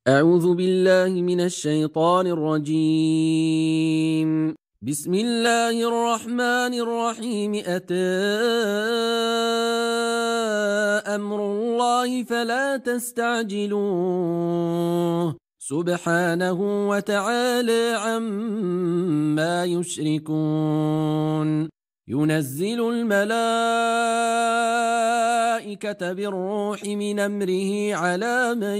أعوذ بالله من الشيطان الرجيم. بسم الله الرحمن الرحيم. أتى أمر الله فلا تستعجلوه سبحانه وتعالى عما يشركون. ينزل الملائكة بالروح من أمره على من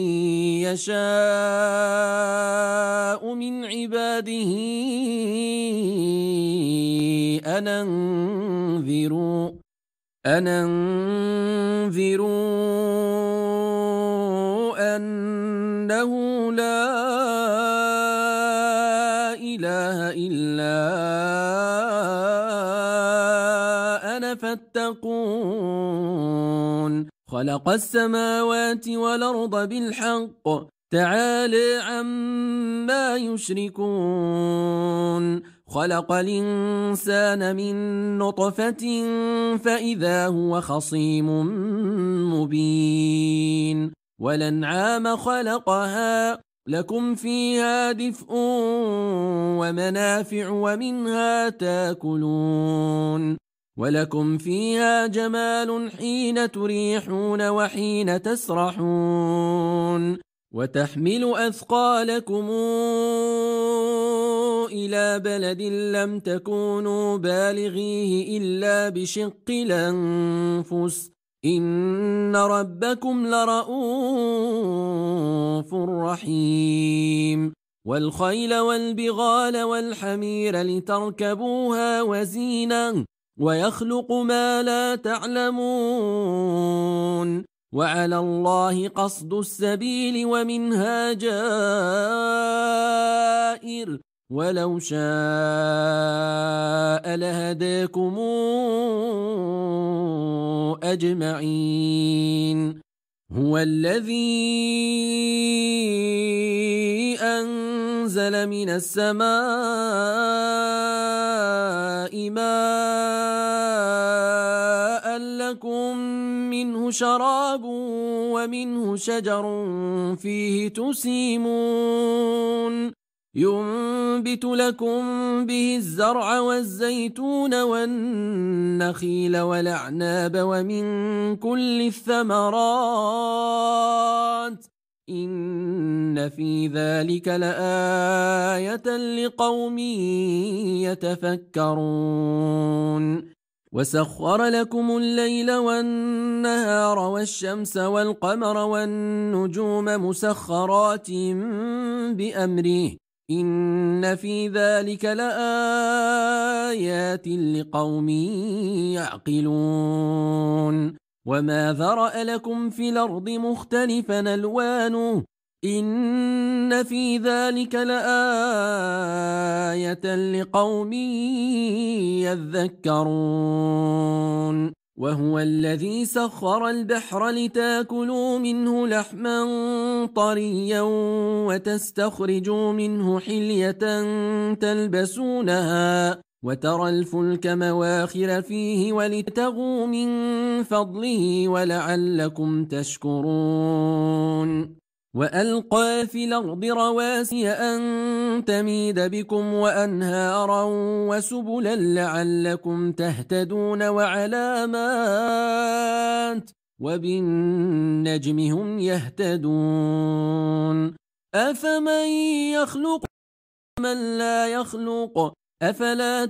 يشاء من عباده أن أنذروا أنه لا إله إلا أنا فاتقون. خلق السماوات والأرض بالحق تعالى عما يشركون. خلق الإنسان من نطفة فإذا هو خصيم مبين. والأنعام خلقها لكم فيها دفء ومنافع ومنها تاكلون. ولكم فيها جمال حين تريحون وحين تسرحون. وتحمل أثقالكم إلى بلد لم تكونوا بالغيه إلا بشق الأنفس إن ربكم لرؤوف رحيم. والخيل والبغال والحمير لتركبوها وزينة ويخلق ما لا تعلمون. وعلى الله قصد السبيل ومنها جائر ولو شاء لهداكم أجمعين. هو الذي أنزل من السماء ماء لكم منه شراب ومنه شجر فيه تسيمون. ينبت لكم به الزرع والزيتون والنخيل والأعناب ومن كل الثمرات إن في ذلك لآية لقوم يتفكرون. وسخر لكم الليل والنهار والشمس والقمر والنجوم مسخرات بأمره إن في ذلك لآيات لقوم يعقلون. وما ذرأ لكم في الأرض مختلفا ألوانه إن في ذلك لآية لقوم يذكرون. وهو الذي سخر البحر لتاكلوا منه لحما طريا وتستخرجوا منه حلية تلبسونها وترى الفلك مواخر فيه ولتغوا من فضله ولعلكم تشكرون. وألقى في الأرض رواسي أن تميد بكم وأنهارا وسبلا لعلكم تهتدون وعلامات وبالنجم هم يهتدون. أفمن يخلق من لا يخلق أفلا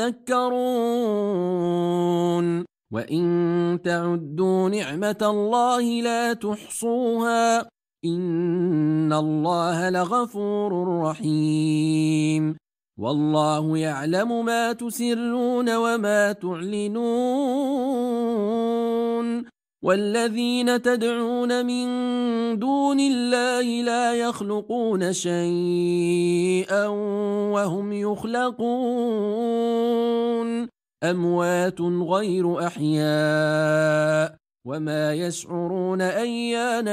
تذكرون. وإن تعدوا نعمة الله لا تحصوها إن الله لغفور رحيم. والله يعلم ما تسرون وما تعلنون. والذين تدعون من دون الله لا يخلقون شيئا وهم يخلقون أموات غير أحياء وما يشعرون أيان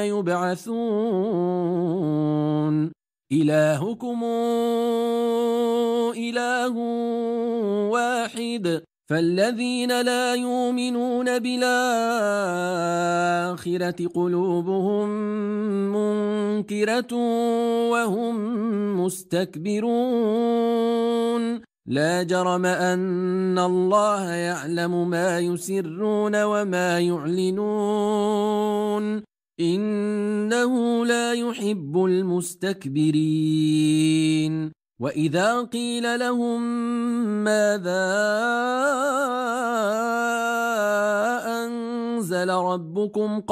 يبعثون. إلهكم إله واحد فالذين لا يؤمنون بالآخرة قلوبهم منكرة وهم مستكبرون لا جرم أن الله يعلم ما يسرون وما يعلنون إنه لا يحب المستكبرين وإذا قيل لهم ماذا أنزل ربكم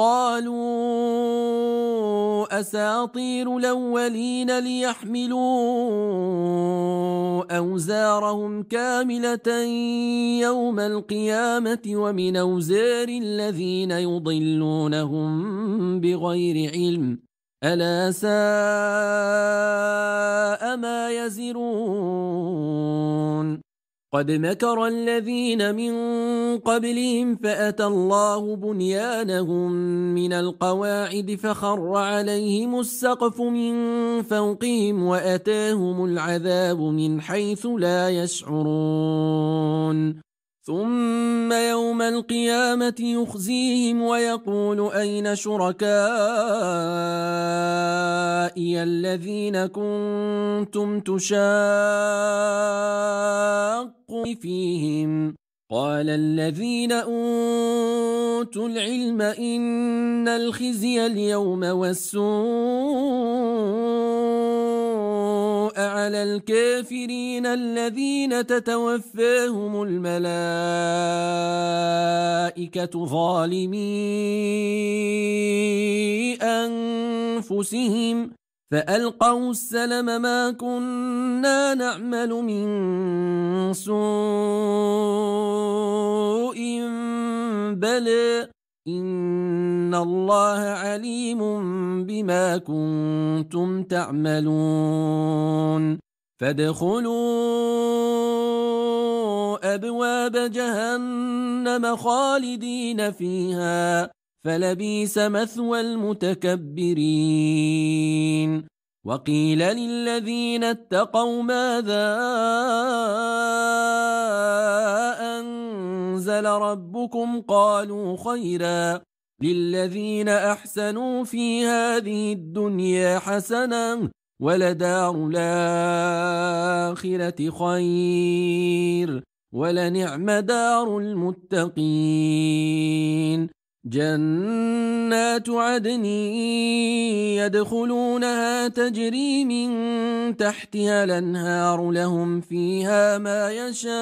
قالوا أساطير الأولين ليحملوا أوزارهم كاملة يوم القيامة ومن أوزار الذين يضلونهم بغير علم ألا ساء ما يزرون قد مكر الذين من قبلهم فأتى الله بنيانهم من القواعد فخر عليهم السقف من فوقهم وأتاهم العذاب من حيث لا يشعرون ثم يوم القيامة يخزيهم ويقول أين شركائي الذين كنتم تشاقون فيهم قال الذين أوتوا العلم إن الخزي اليوم والسوء على الكافرين الذين تتوفاهم الملائكة ظالمي أنفسهم فألقوا السلم ما كنا نعمل من سوء بلى إن الله عليم بما كنتم تعملون فادخلوا أبواب جهنم خالدين فيها فلبئس مثوى المتكبرين وقيل للذين اتقوا ماذا أنزل ربكم قالوا خيرا للذين أحسنوا في هذه الدنيا حسنة ولدار الآخرة خير ولنعم دار المتقين جنات عدن يدخلونها تجري من تحتها الأنهار لهم فيها ما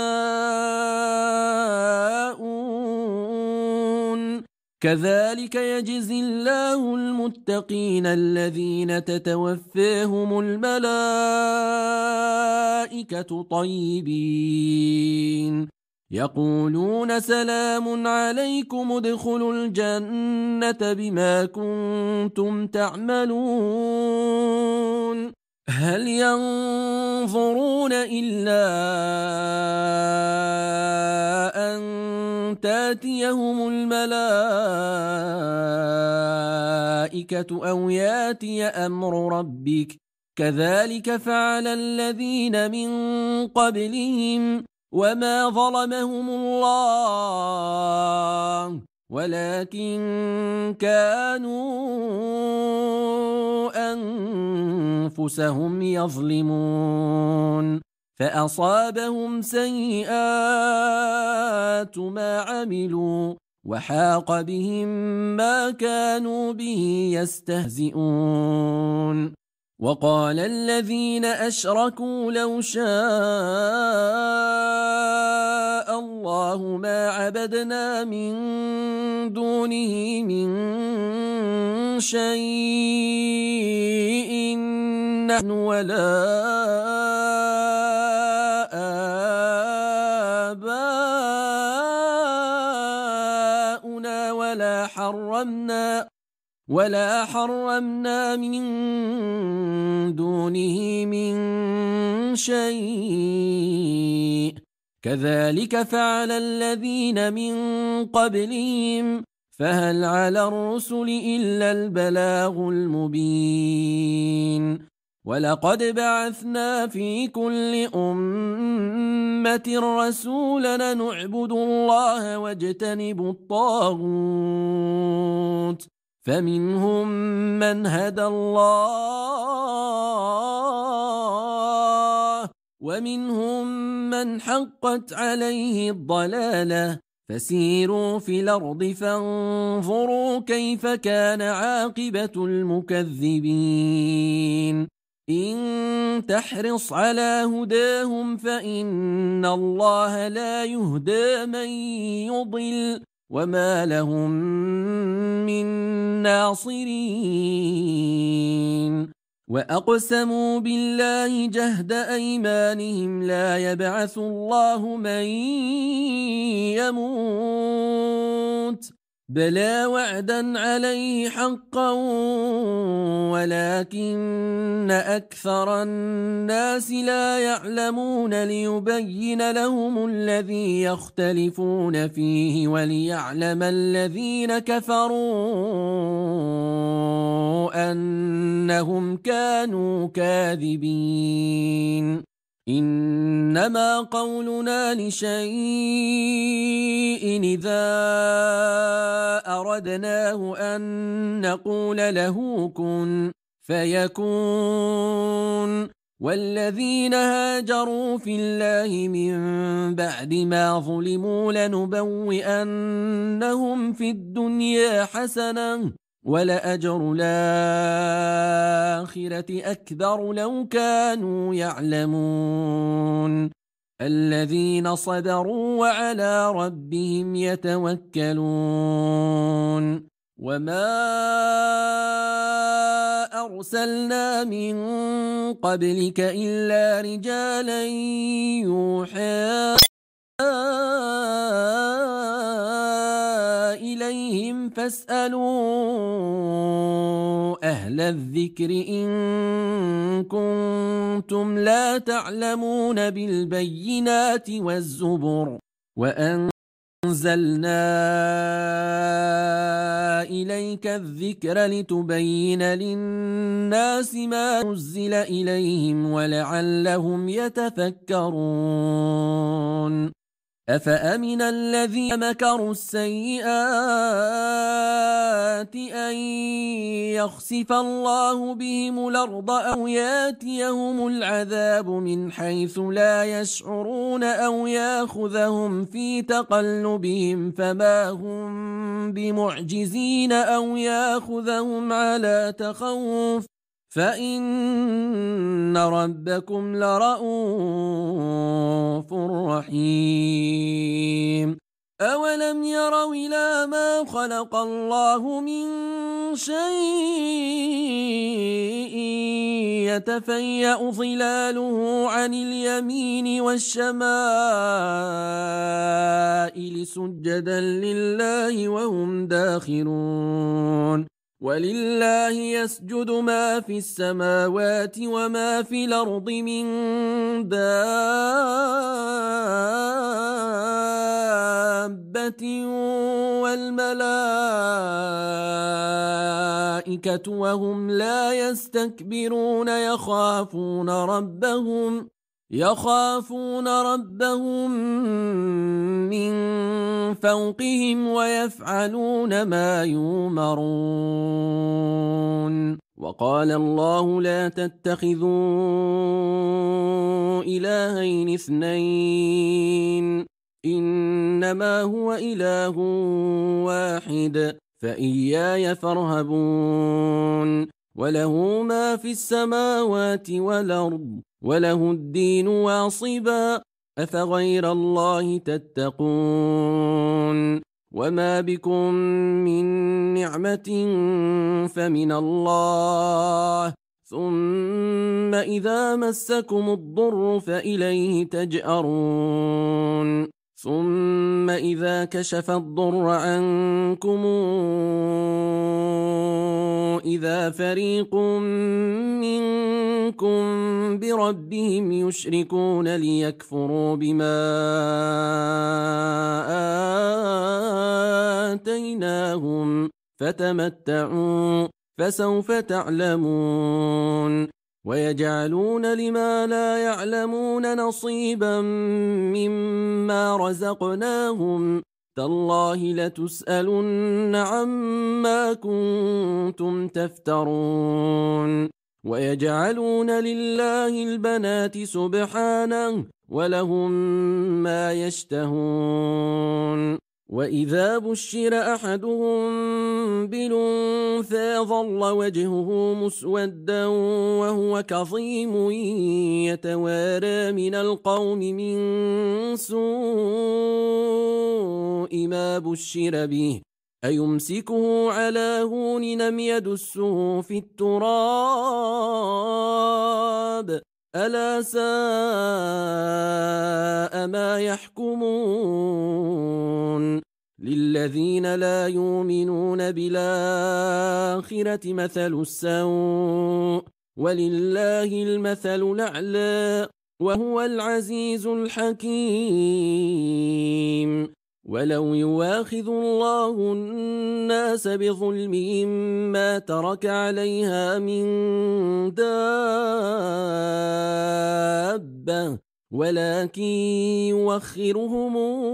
يشاءون كذلك يجزي الله المتقين الذين تتوفاهم الملائكة طيبين يقولون سلام عليكم ادخلوا الجنة بما كنتم تعملون هل ينظرون إلا أن تاتيهم الملائكة أو ياتي أمر ربك كذلك فعل الذين من قبلهم وما ظلمهم الله ولكن كانوا أنفسهم يظلمون فأصابهم سيئات ما عملوا وحاق بهم ما كانوا به يستهزئون وقال الذين أشركوا لو شاء الله ما عبدنا من دونه من شيء نحن ولا آباؤنا ولا حرمنا من دونه من شيء كذلك فعل الذين من قبلهم فهل على الرسل إلا البلاغ المبين ولقد بعثنا في كل أمة رسولا أن اعبدوا الله واجتنبوا الطاغوت فمنهم من هدى الله ومنهم من حقت عليه الضلالة فسيروا في الأرض فانظروا كيف كان عاقبة المكذبين إن تحرص على هداهم فإن الله لا يهدى من يضل وما لهم من ناصرين وأقسموا بالله جهد أيمانهم لا يبعث الله من يموت بلى وعدا عليه حقا ولكن أكثر الناس لا يعلمون ليبين لهم الذي يختلفون فيه وليعلم الذين كفروا أنهم كانوا كاذبين إنما قولنا لشيء إذا أردناه أن نقول له كن فيكون والذين هاجروا في الله من بعد ما ظلموا لنبوئنهم في الدنيا حسنة ولأجر الآخرة أكبر لو كانوا يعلمون الذين صبروا وعلى ربهم يتوكلون وما أرسلنا من قبلك إلا رجالا يوحى إليهم فاسألوا أهل الذكر إن كنتم لا تعلمون بالبينات والزبر وأنزلنا إليك الذكر لتبين للناس ما نزل إليهم ولعلهم يتفكرون أفأمن الذين مكروا السيئات أن يخسف الله بهم الأرض أو ياتيهم العذاب من حيث لا يشعرون أو ياخذهم في تقلبهم فما هم بمعجزين أو ياخذهم على تخوف فإن ربكم لرءوف رحيم أولم يروا إلى ما خلق الله من شيء يتفيأ ظلاله عن اليمين والشمائل سجدا لله وهم داخرون ولله يسجد ما في السماوات وما في الأرض من دابة والملائكة وهم لا يستكبرون يخافون ربهم من فوقهم ويفعلون ما يؤمرون وقال الله لا تتخذوا إلهين اثنين إنما هو إله واحد فإياي فارهبون وله ما في السماوات والأرض وله الدين واصبا أفغير الله تتقون وما بكم من نعمة فمن الله ثم إذا مسكم الضر فإليه تجأرون ثم إذا كشف الضر عنكم إذا فريق منكم بربهم يشركون ليكفروا بما آتيناهم فتمتعوا فسوف تعلمون ويجعلون لما لا يعلمون نصيبا مما رزقناهم تالله لتسألن عما كنتم تفترون ويجعلون لله البنات سبحانه ولهم ما يشتهون وإذا بشر أحدهم بالأنثى ظل وجهه مسودا وهو كظيم يتوارى من القوم من سوء ما بشر به أيمسكه على هون أم يدسه في التراب ألا ساء ما يحكمون للذين لا يؤمنون بالآخرة مثل السوء ولله المثل الأعلى وهو العزيز الحكيم ولو يواخذ الله الناس بظلمهم ما ترك عليها من دابة ولكن يوخرهم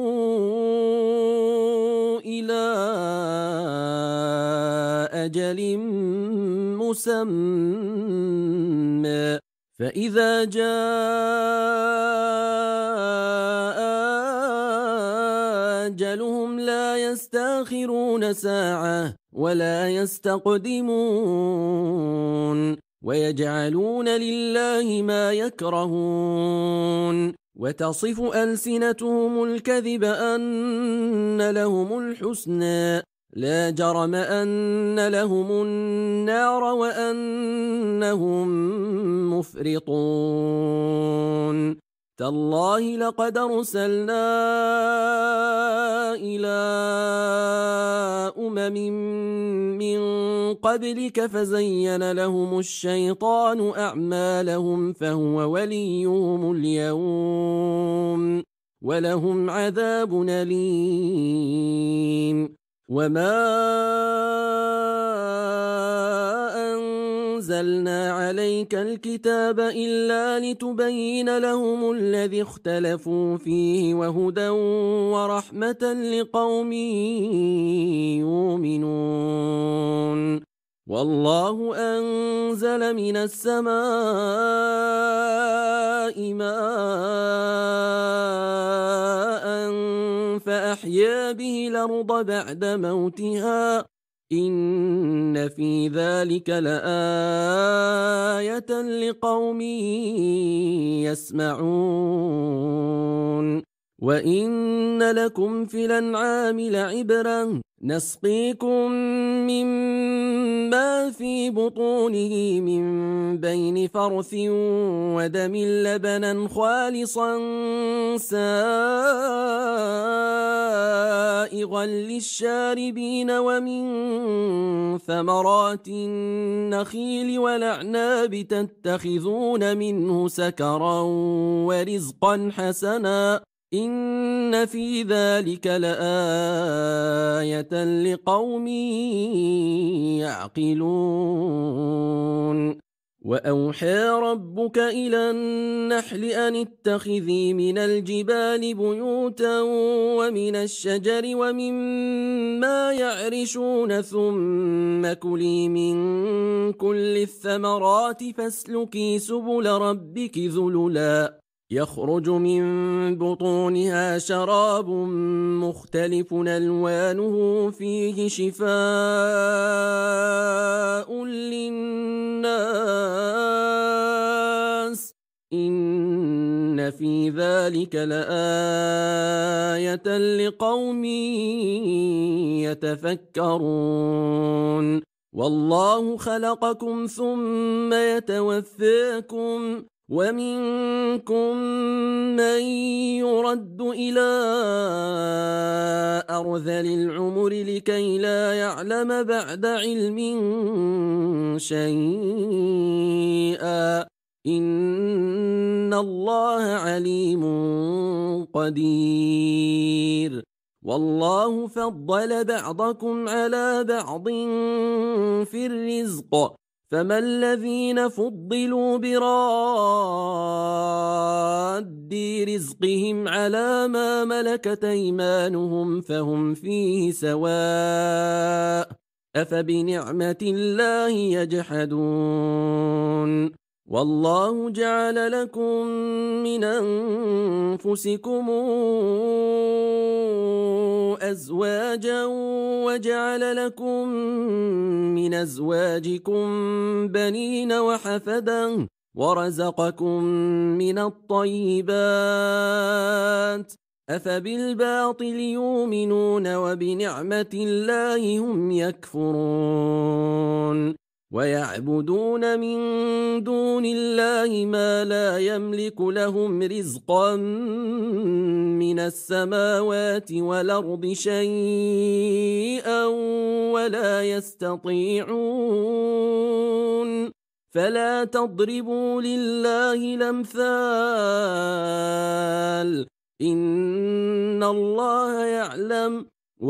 إلى أجل مسمى فإذا جاء أجلهم لا يستأخرون ساعة ولا يستقدمون ويجعلون لله ما يكرهون وتصف ألسنتهم الكذب أن لهم الحسنى لا جرم أن لهم النار وأنهم مفرطون تالله لقد أرسلنا إلى من قبلك فزين لهم الشيطان أعمالهم فهو وليهم اليوم ولهم عذاب أليم وما أنزلنا عليك الكتاب إلا لتبين لهم الذي اختلفوا فيه وهدى ورحمة لقوم يؤمنون والله أنزل من السماء ماء فأحيا به الأرض بعد موتها إن في ذلك لآية لقوم يسمعون وإن لكم في الأنعام لعبرة نسقيكم مما في بطونه من بين فرث ودم لبنا خالصا سائغا للشاربين ومن ثمرات النخيل والأعناب تتخذون منه سكرا ورزقا حسنا إن في ذلك لآية لقوم يعقلون وأوحى ربك إلى النحل أن اتخذي من الجبال بيوتا ومن الشجر ومما يعرشون ثم كلي من كل الثمرات فاسلكي سبل ربك ذللا يخرج من بطونها شراب مختلف ألوانه فيه شفاء للناس إن في ذلك لآية لقوم يتفكرون والله خلقكم ثم يتوفاكم ومنكم من يرد إلى أرذل العمر لكي لا يعلم بعد علم شيئا إن الله عليم قدير والله فضل بعضكم على بعض في الرزق فما الذين فضلوا براد رزقهم على ما ملكت أيمانهم فهم فيه سواء أفبنعمة الله يجحدون والله جعل لكم من أنفسكم أزواجا وجعل لكم من أزواجكم بنين وحفدا ورزقكم من الطيبات أفبالباطل يؤمنون وبنعمة الله هم يكفرون ويعبدون من دون الله ما لا يملك لهم رزقا من السماوات والأرض شيئا ولا يستطيعون فلا تضربوا لله الأمثال إن الله يعلم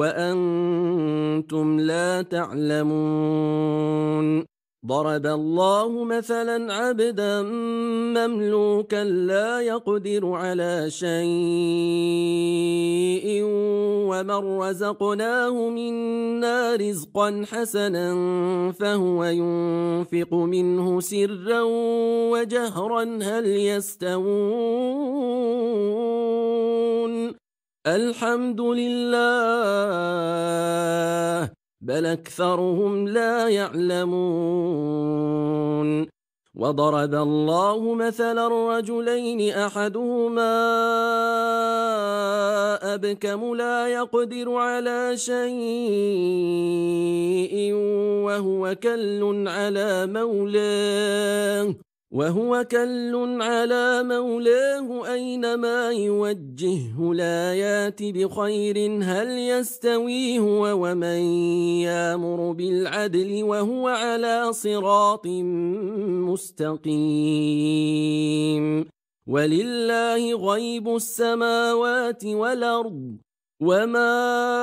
وأنتم لا تعلمون ضرب الله مثلا عبدا مملوكا لا يقدر على شيء ومن رزقناه منا رزقا حسنا فهو ينفق منه سرا وجهرا هل يستوون الحمد لله بل أكثرهم لا يعلمون وضرب الله مثلا رجلين أحدهما أبكم لا يقدر على شيء وهو كل على مولاه أينما يوجهه لا يات بخير هل يستوي هو ومن يأمر بالعدل وهو على صراط مستقيم ولله غيب السماوات والأرض وما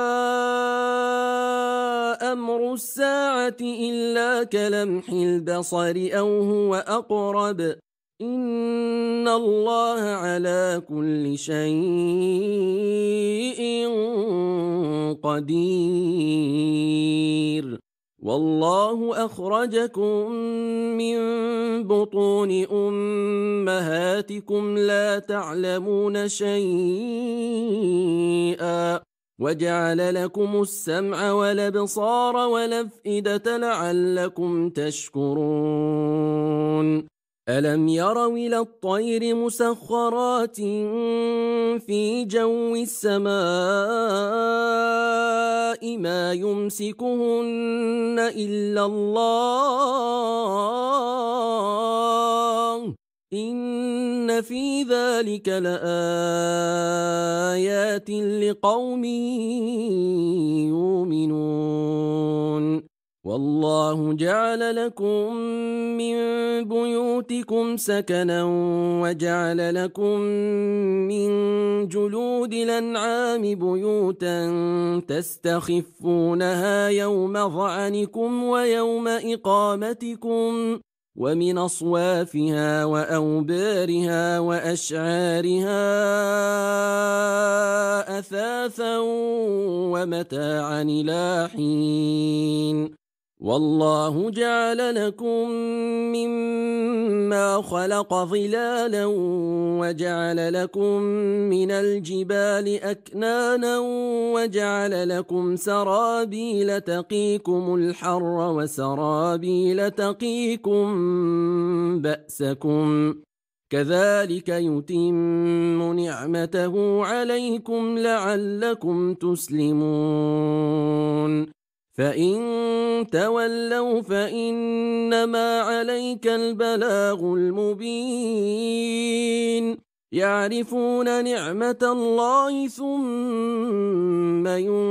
أمر الساعة إلا كلمح البصر أو هو أقرب إن الله على كل شيء قدير والله أخرجكم من بطون أمهاتكم لا تعلمون شيئا وجعل لكم السمع والأبصار والأفئدة لعلكم تشكرون ألم يروا إلى الطير مسخرات في جو السماء ما يمسكهن إلا الله إن في ذلك لآيات لقوم يؤمنون والله جعل لكم من بيوتكم سكنا وجعل لكم من جلود الأنعام بيوتا تستخفونها يوم ظعنكم ويوم إقامتكم ومن أصوافها وأوبارها وأشعارها أثاثا ومتاعا إلى حين والله جعل لكم مما خلق ظلالا وجعل لكم من الجبال أكنانا وجعل لكم سرابيل تقيكم الحر وسرابيل تقيكم بأسكم كذلك يتم نعمته عليكم لعلكم تسلمون فإن تولوا فإنما عليك البلاغ المبين يعرفون نعمة الله ثم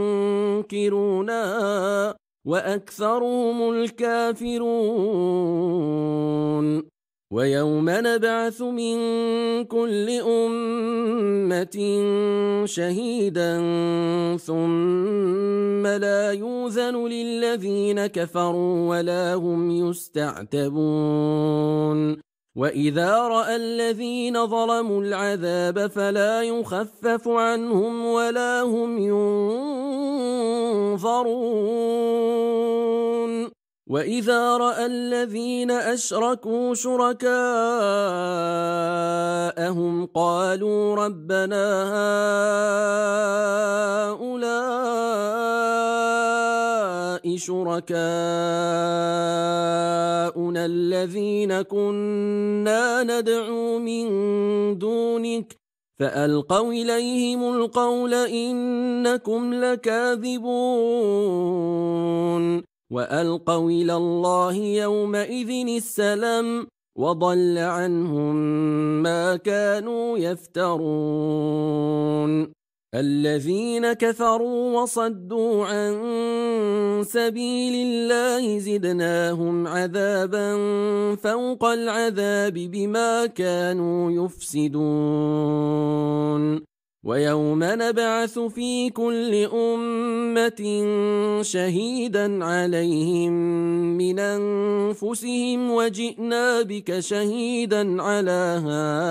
ينكرونها وأكثرهم الكافرون ويوم نبعث من كل أمة شهيدا ثم لا يوذن للذين كفروا ولا هم يستعتبون وإذا رأى الذين ظلموا العذاب فلا يخفف عنهم ولا هم ينظرون وإذا رأى الذين أشركوا شركاءهم قالوا ربنا هؤلاء شركاؤنا الذين كنا ندعو من دونك فألقوا إليهم القول إنكم لكاذبون وألقوا إلى الله يومئذ السلام وضل عنهم ما كانوا يفترون الذين كفروا وصدوا عن سبيل الله زدناهم عذابا فوق العذاب بما كانوا يفسدون ويوم نبعث في كل أمة شهيدا عليهم من أنفسهم وجئنا بك شهيدا على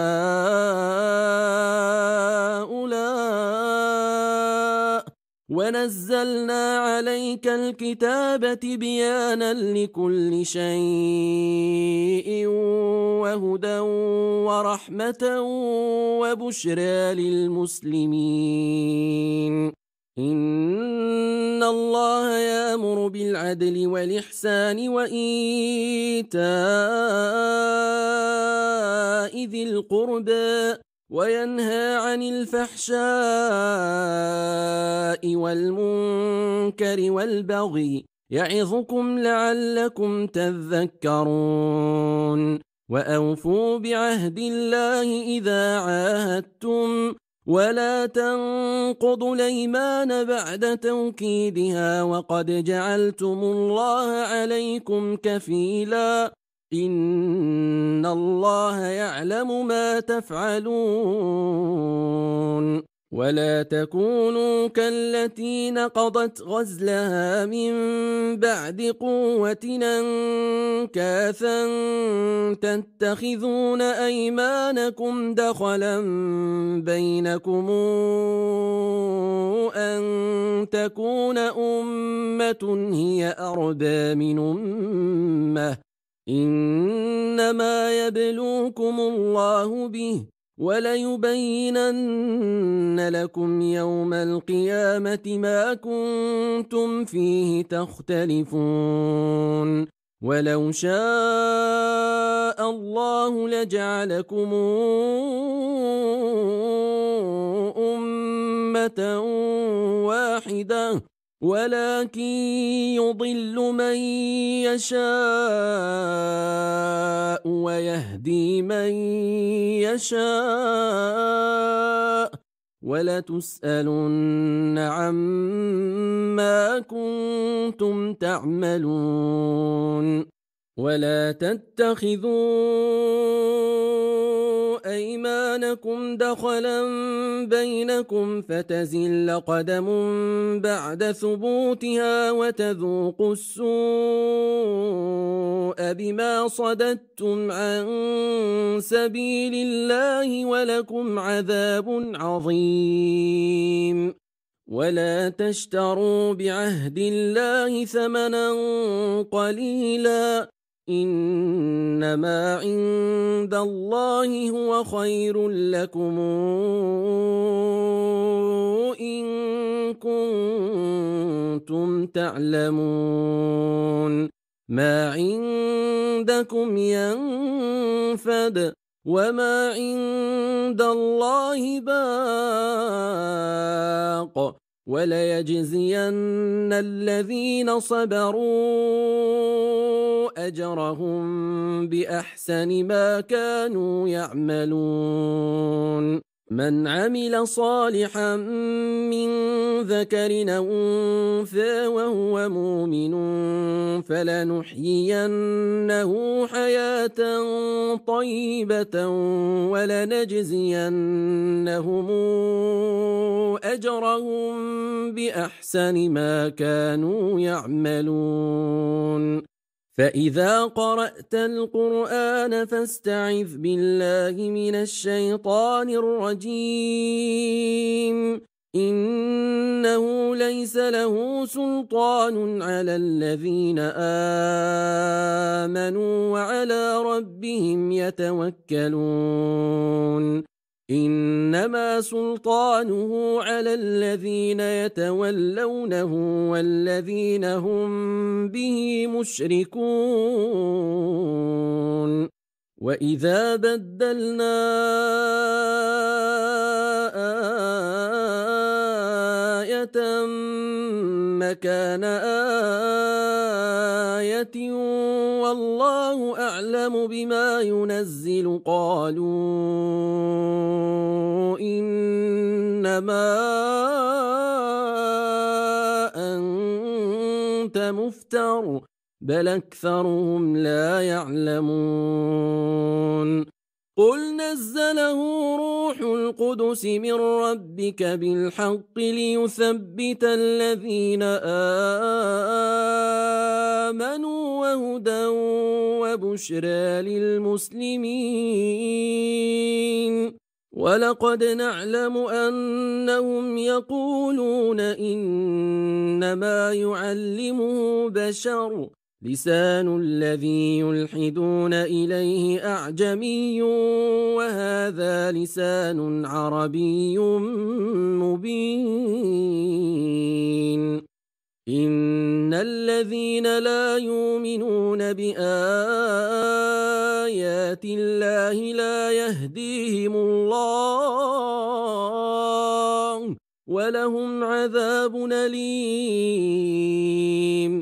هؤلاء ونزلنا عليك الكتاب تبيانا لكل شيء وهدى ورحمة وبشرى للمسلمين إن الله يأمر بالعدل والإحسان وإيتاء ذي القربى وينهى عن الفحشاء والمنكر والبغي يعظكم لعلكم تذكرون وأوفوا بعهد الله إذا عاهدتم ولا تنقضوا الأيمان بعد توكيدها وقد جعلتم الله عليكم كفيلا إن الله يعلم ما تفعلون ولا تكونوا كالتي نقضت غزلها من بعد قوة أنكاثا تتخذون أيمانكم دخلا بينكم أن تكون أمة هي أربى من أمة إنما يبلوكم الله به وليبينن لكم يوم القيامة ما كنتم فيه تختلفون ولو شاء الله لجعلكم أمة واحدة ولكن يضل من يشاء ويهدي من يشاء ولتسألن عما كنتم تعملون ولا تتخذوا أيمانكم دخلا بينكم فتزل قدم بعد ثبوتها وتذوقوا السوء بما صددتم عن سبيل الله ولكم عذاب عظيم ولا تشتروا بعهد الله ثمنا قليلا إنما عند الله هو خير لكم إن كنتم تعلمون ما عندكم ينفد وما عند الله باق وليجزين الذين صبروا أجرهم بأحسن ما كانوا يعملون من عمل صالحا من ذكر أو أنثى وهو مؤمن فلنحيينه حياة طيبة ولنجزينهم أجرهم بأحسن ما كانوا يعملون فإذا قرأت القرآن فاستعذ بالله من الشيطان الرجيم إنه ليس له سلطان على الذين آمنوا وعلى ربهم يتوكلون إنما سلطانه على الذين يتولونه والذين هم به مشركون وإذا بدلنا آية مكان آية والله أعلم بما ينزل قالوا إنما أنت مفتر بل أكثرهم لا يعلمون قل نزله روح القدس من ربك بالحق ليثبت الذين آمنوا وهدى وبشرى للمسلمين ولقد نعلم أنهم يقولون إنما يعلمه بشر لسان الذي يلحدون إليه أعجمي وهذا لسان عربي مبين إن الذين لا يؤمنون بآيات الله لا يهديهم الله ولهم عذاب أليم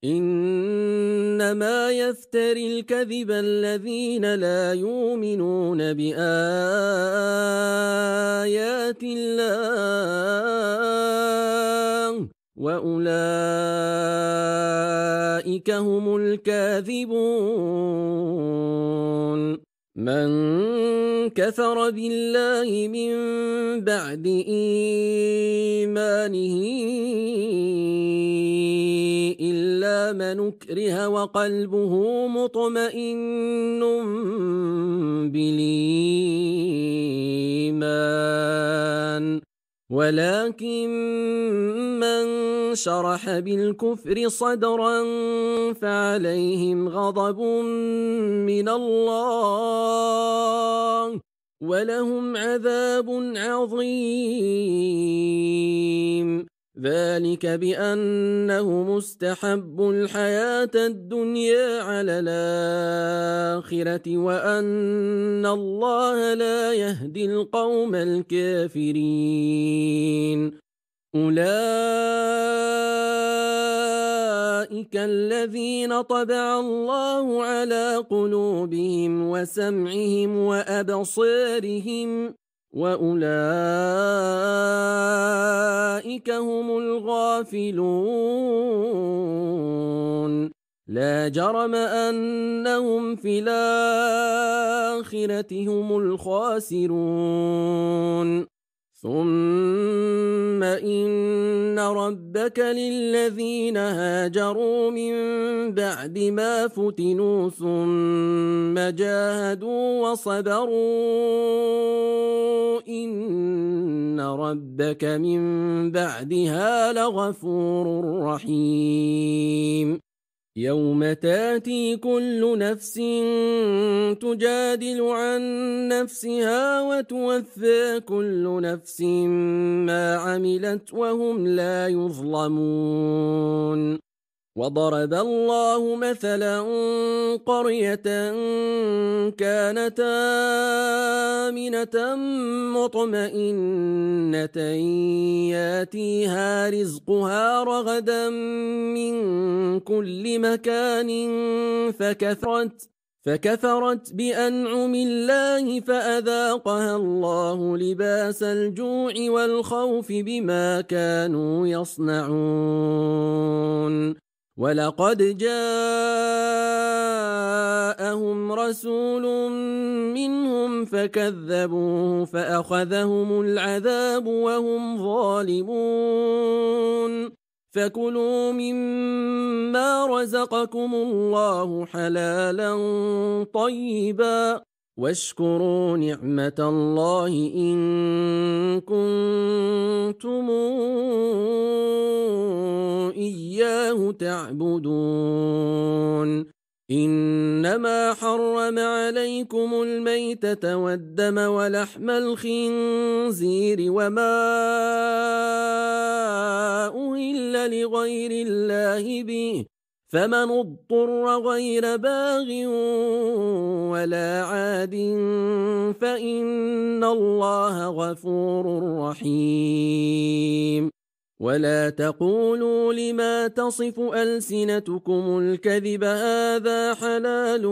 إنما يفتري الكذب الذين لا يؤمنون بآيات الله وأولئك هم الكاذبون من كفر بالله من بعد إيمانه إلا من أكره وقلبه مطمئن بالإيمان ولكن من شرح بالكفر صدرا فعليهم غضب من الله ولهم عذاب عظيم ذلك بأنه مستحب الحياة الدنيا على الآخرة وأن الله لا يهدي القوم الكافرين أولئك الذين طبع الله على قلوبهم وسمعهم وأبصارهم وأولئك هم الغافلون لا جرم أنهم في الآخرة هم الخاسرون ثم إن ربك للذين هاجروا من بعد ما فتنوا ثم جاهدوا وصبروا إن ربك من بعدها لغفور رحيم يوم تاتي كل نفس تجادل عن نفسها وتوفى كل نفس ما عملت وهم لا يظلمون وضرب الله مثلا قرية كانت آمنة مطمئنة ياتيها رزقها رغدا من كل مكان فكفرت بأنعم الله فأذاقها الله لباس الجوع والخوف بما كانوا يصنعون ولقد جاءهم رسول منهم فكذبوه فأخذهم العذاب وهم ظالمون فكلوا مما رزقكم الله حلالا طيبا واشكروا نعمة الله إن كنتم إياه تعبدون إنما حرم عليكم الميتة والدم ولحم الخنزير وما أهل لغير الله به فمن اضطر غير باغ ولا عاد فإن الله غفور رحيم ولا تقولوا لما تصف ألسنتكم الكذب هذا حلال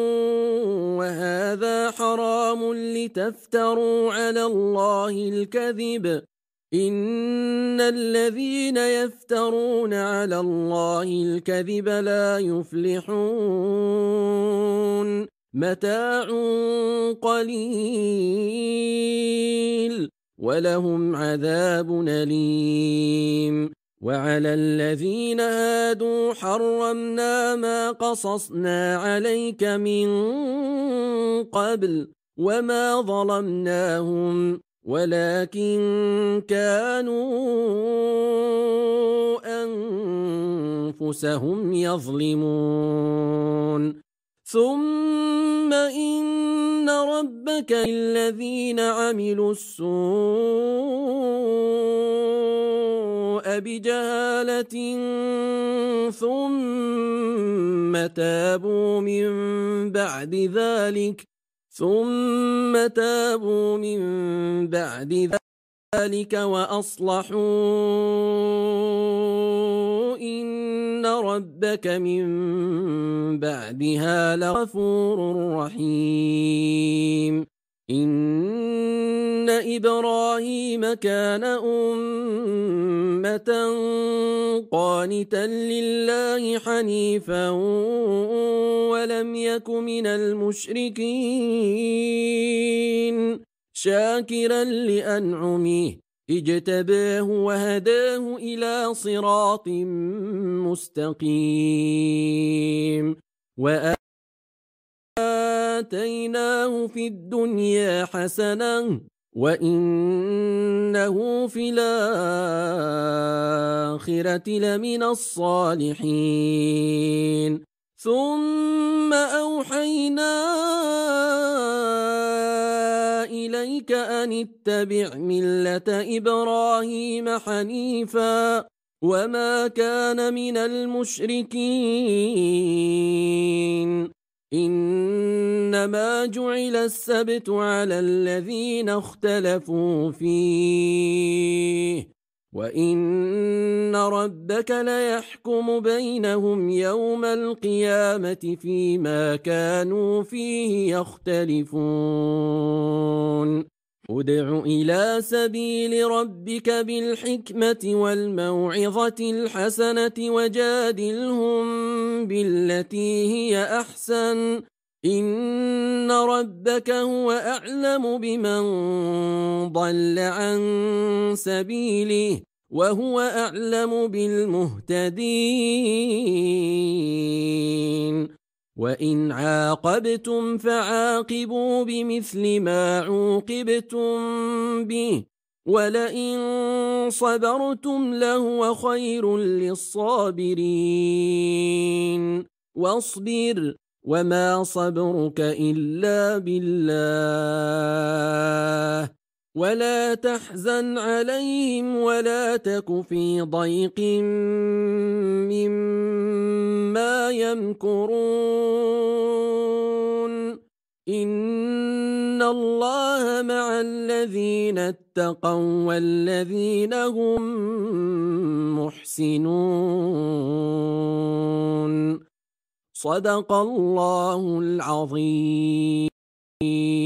وهذا حرام لتفتروا على الله الكذب إن الذين يفترون على الله الكذب لا يفلحون متاع قليل ولهم عذاب أليم وعلى الذين هادوا حرمنا ما قصصنا عليك من قبل وما ظلمناهم ولكن كانوا أنفسهم يظلمون ثم إن ربك للذين عملوا السوء بجهالة ثم تابوا من بعد ذلك وأصلحوا إن ربك من بعدها لغفور رحيم إن إبراهيم كان أمة قانتا لله حنيفا ولم يك من المشركين شاكرا لأنعمه اجتباه وهداه إلى صراط مستقيم وآتيناه في الدنيا حسنة وإنه في الآخرة لمن الصالحين ثم أوحينا إليك أن اتبع ملة إبراهيم حنيفا وما كان من المشركين إنما جعل السبت على الذين اختلفوا فيه وإن ربك ليحكم بينهم يوم القيامة فيما كانوا فيه يختلفون ادع إلى سبيل ربك بالحكمة والموعظة الحسنة وجادلهم بالتي هي أحسن إن ربك هو أعلم بمن ضل عن سبيله وهو أعلم بالمهتدين وإن عاقبتم فعاقبوا بمثل ما عوقبتم به ولئن صبرتم لهو خير للصابرين واصبر وما صبرك إلا بالله ولا تحزن عليهم ولا تك في ضيق مما يمكرون إن الله مع الذين اتقوا والذين هم محسنون صدق الله العظيم.